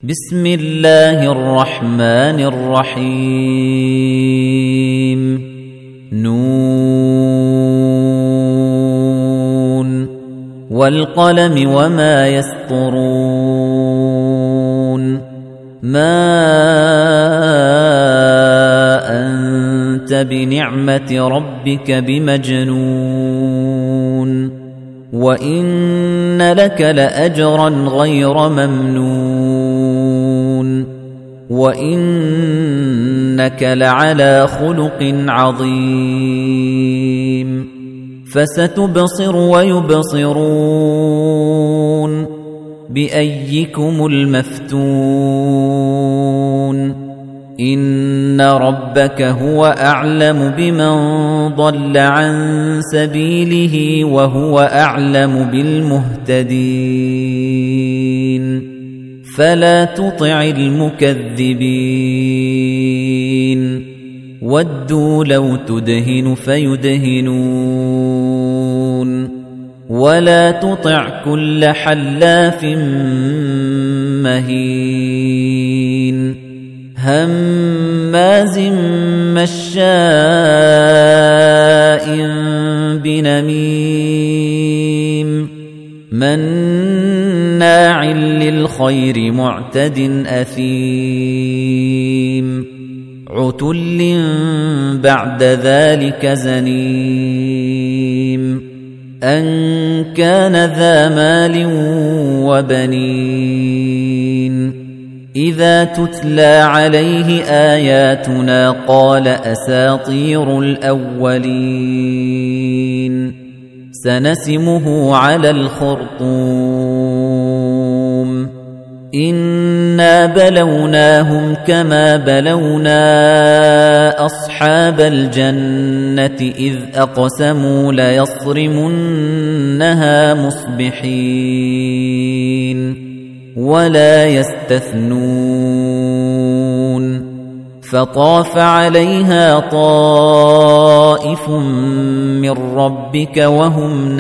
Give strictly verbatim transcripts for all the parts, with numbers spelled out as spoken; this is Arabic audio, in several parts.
بسم الله الرحمن الرحيم نون والقلم وما يسطرون ما أنت بنعمة ربك بمجنون وإن لك لأجرا غير ممنون وإنك لعلى خلق عظيم فستبصر ويبصرون بأيكم المفتون إن ربك هو أعلم بمن ضل عن سبيله وهو أعلم بالمهتدين فلا تطع المكذبين ودوا لو تدهن فيدهنون ولا تطع كل حلاف مهين هماز مشاء بنميم مناع للخير معتد أثيم عتل بعد ذلك زنيم أن كان ذا مال وبنين إذا تتلى عليه آياتنا قال أساطير الأولين سنسمه على الخرطوم إنا بلوناهم كما بلونا أصحاب الجنة إذ أقسموا ليصرمنها مصبحين ولا يستثنون فطاف عليها طائف من ربك وهم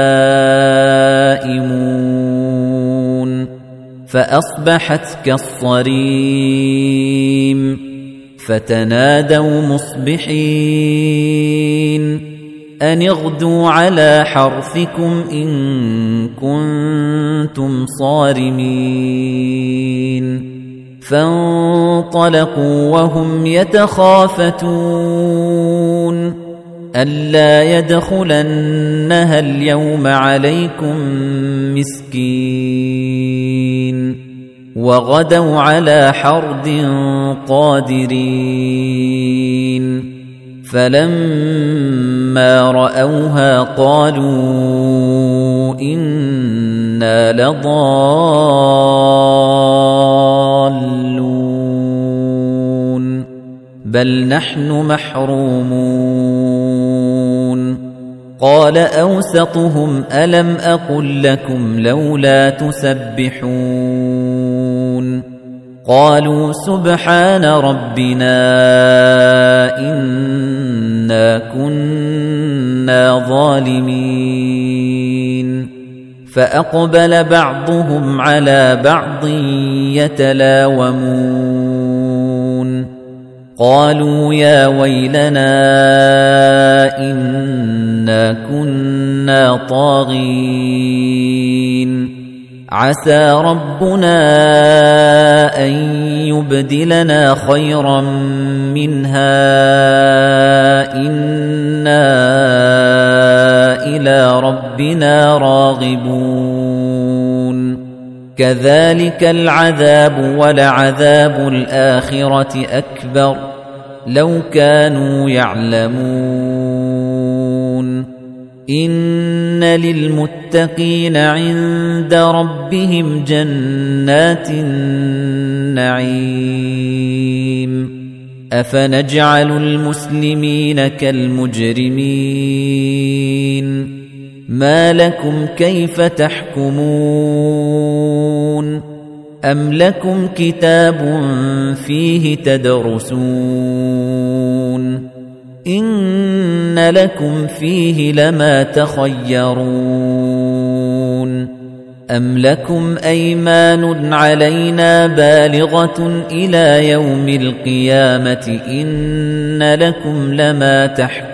نائمون فأصبحت كالصريم فتنادوا مصبحين أن اغدوا على حرثكم إن كنتم صارمين فانطلقوا وهم يتخافتون ألا يدخلنها اليوم عليكم مسكين وغدوا على حرد قادرين فلما رأوها قالوا إنا لضالون بل نحن محرومون قال أوسطهم ألم أقل لكم لولا تسبحون قالوا سبحان ربنا إنا كنا ظالمين فأقبل بعضهم على بعض يتلاومون قالوا يا ويلنا إنا كنا طاغين عسى ربنا أن يبدلنا خيرا منها إنا إلى ربنا راغبون كذلك العذاب ولعذاب الآخرة أكبر لو كانوا يعلمون إن للمتقين عند ربهم جنات النعيم أفنجعل المسلمين كالمجرمين ما لكم كيف تحكمون أم لكم كتاب فيه تدرسون إن لكم فيه لما تخيرون أَمْ لَكُمْ أَيْمَانٌ عَلَيْنَا بَالِغَةٌ إِلَى يَوْمِ الْقِيَامَةِ إِنَّ لَكُمْ لَمَا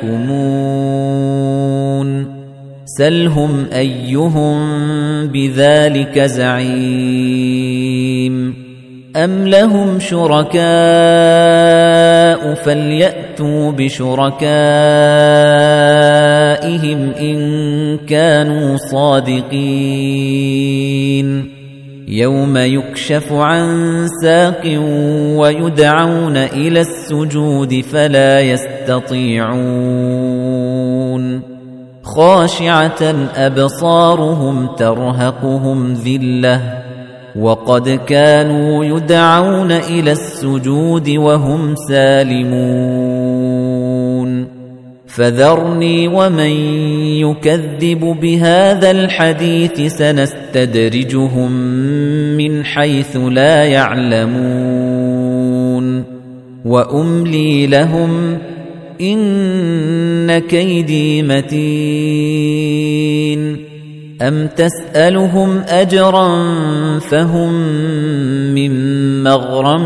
تَحْكُمُونَ سَلْهُمْ أَيُّهُم بِذَلِكَ زَعِيمٌ أَمْ لَهُمْ شُرَكَاءُ فَلْيَأْتُوا بِشُرَكَائِهِمْ إِن كَانُوا صَادِقِينَ يَوْمَ يُكْشَفُ عَن سَاقٍ وَيُدْعَوْنَ إِلَى السُّجُودِ فَلَا يَسْتَطِيعُونَ خَاشِعَةً أَبْصَارُهُمْ تَرْهَقُهُمْ ذِلَّةٌ وَقَدْ كَانُوا يُدْعَوْنَ إِلَى السُّجُودِ وَهُمْ سَالِمُونَ فَذَرْنِي وَمَن يُكَذِّبُ بِهَذَا الْحَدِيثِ سَنَسْتَدْرِجُهُم مِّنْ حَيْثُ لَا يَعْلَمُونَ وَأُمْلِي لَهُمْ إِنَّ كَيْدِي مَتِينٌ أَمْ تَسْأَلُهُمْ أَجْرًا فَهُمْ مِنْ مَغْرَمٍ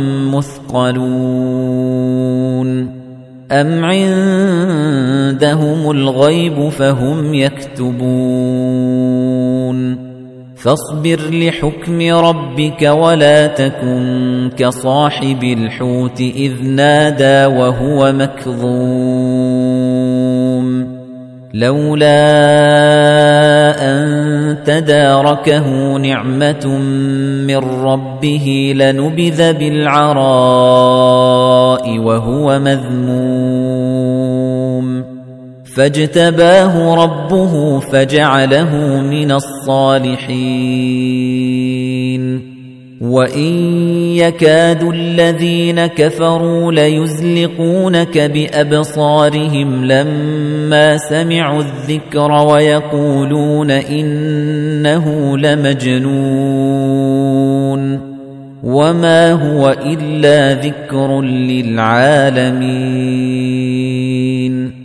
مُثْقَلُونَ أَمْ عِندَهُمُ الْغَيْبُ فَهُمْ يَكْتُبُونَ فَاصْبِرْ لِحُكْمِ رَبِّكَ وَلَا تَكُنْ كَصَاحِبِ الْحُوتِ إِذْ نَادَى وَهُوَ مَكْظُومٌ لَوْلَا أَن تَدَارَكَهُ نِعْمَةٌ مِّن رَّبِّهِ لَنُبِذَ بِالْعَرَاءِ وَهُوَ مَذْمُومٌ فَاجْتَبَاهُ رَبُّهُ فَجَعَلَهُ مِنَ الصَّالِحِينَ وَإِن يَكَادُ الَّذِينَ كَفَرُوا لَيُزْلِقُونَكَ بِأَبْصَارِهِمْ لَمَّا سَمِعُوا الذِّكْرَ وَيَقُولُونَ إِنَّهُ لَمَجْنُونٌ وَمَا هُوَ إِلَّا ذِكْرٌ لِّلْعَالَمِينَ